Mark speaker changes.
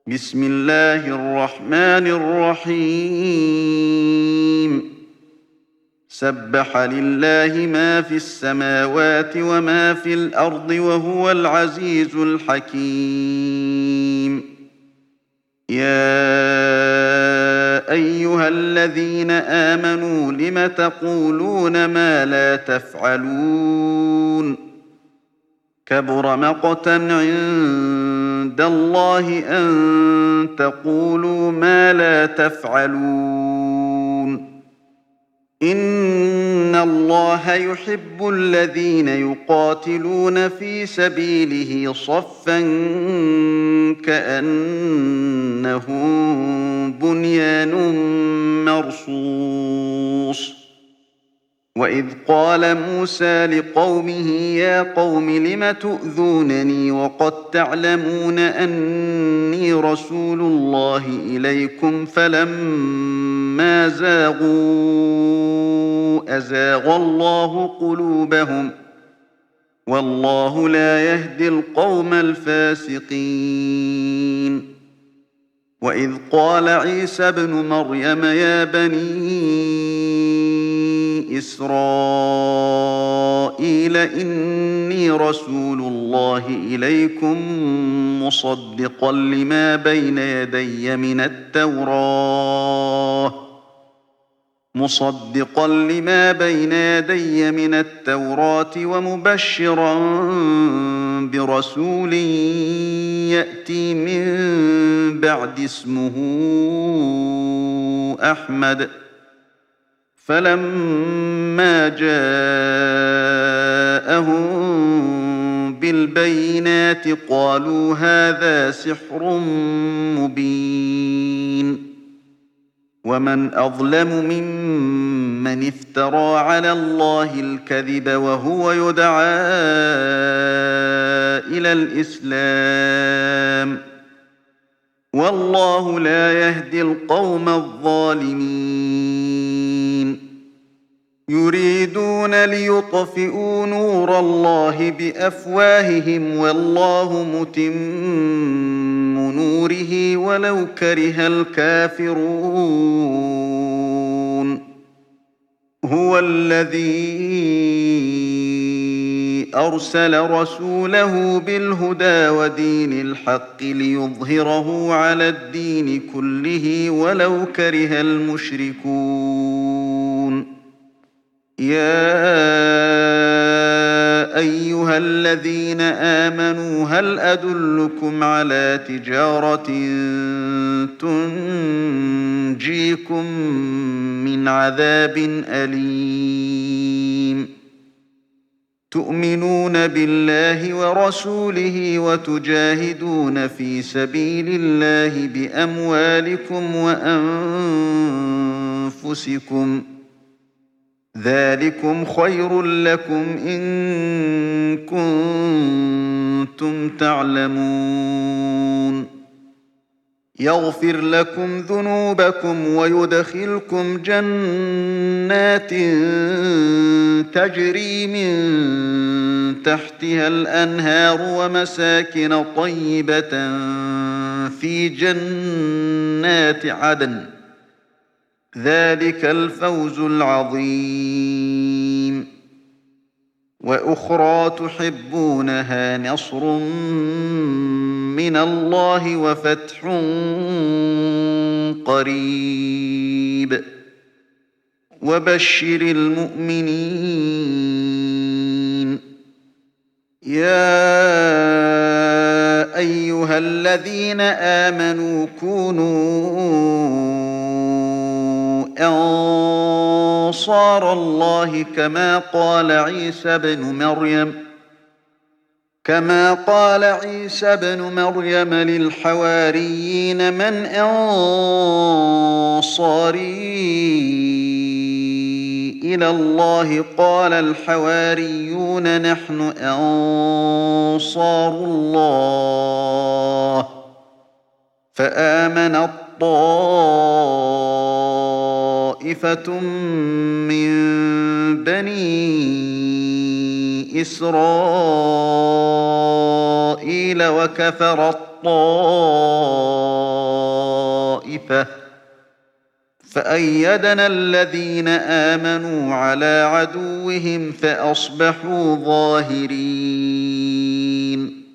Speaker 1: بسم الله الرحمن الرحيم سبح لله ما في السماوات وما في الأرض وهو العزيز الحكيم يا أيها الذين آمنوا لم تقولون ما لا تفعلون كبر مقتا عند الله أن تقولوا ما لا تفعلون إن الله يحب الذين يقاتلون في سبيله صفا كأنهم بنيان مرصوص وإذ قال موسى لقومه يا قوم لم تؤذونني وقد تعلمون أني رسول الله إليكم فلما زاغوا أزاغ الله قلوبهم والله لا يهدي القوم الفاسقين وإذ قال عيسى ابن مريم يا بني إسرائيل إني رسول الله إليكم مصدقا لما بين يدي من التوراة ومبشرا برسول يأتي من بعد اسمه أحمد فلما جاءهم بالبينات قالوا هذا سحر مبين ومن أظلم ممن افترى على الله الكذب وهو يدعى إلى الإسلام والله لا يهدي القوم الظالمين يريدون ليطفئوا نور الله بأفواههم والله متم نوره ولو كره الكافرون هو الذي أرسل رسوله بالهدى ودين الحق ليظهره على الدين كله ولو كره المشركون يا أيها الذين آمنوا هل أدلكم على تجارة تنجيكم من عذاب أليم تؤمنون بالله ورسوله وتجاهدون في سبيل الله بأموالكم وأنفسكم ذلكم خير لكم إن كنتم تعلمون يغفر لكم ذنوبكم ويدخلكم جنات تجري من تحتها الأنهار ومساكن طيبة في جنات عدن ذلك الفوز العظيم وأخرى تحبونها نصر من الله وفتح قريب وبشر المؤمنين يا أيها الذين آمنوا كونوا أنصار الله كما قال عيسى بن مريم للحواريين من أنصاري إلى الله قال الحواريون نحن أنصار الله فآمن طائفة من بني إسرائيل وكفر الطائفة طَائِفَةٌ فَأَيَّدْنَا الَّذِينَ آمَنُوا عَلَىٰ عَدُوِّهِمْ فَأَصْبَحُوا ظَاهِرِينَ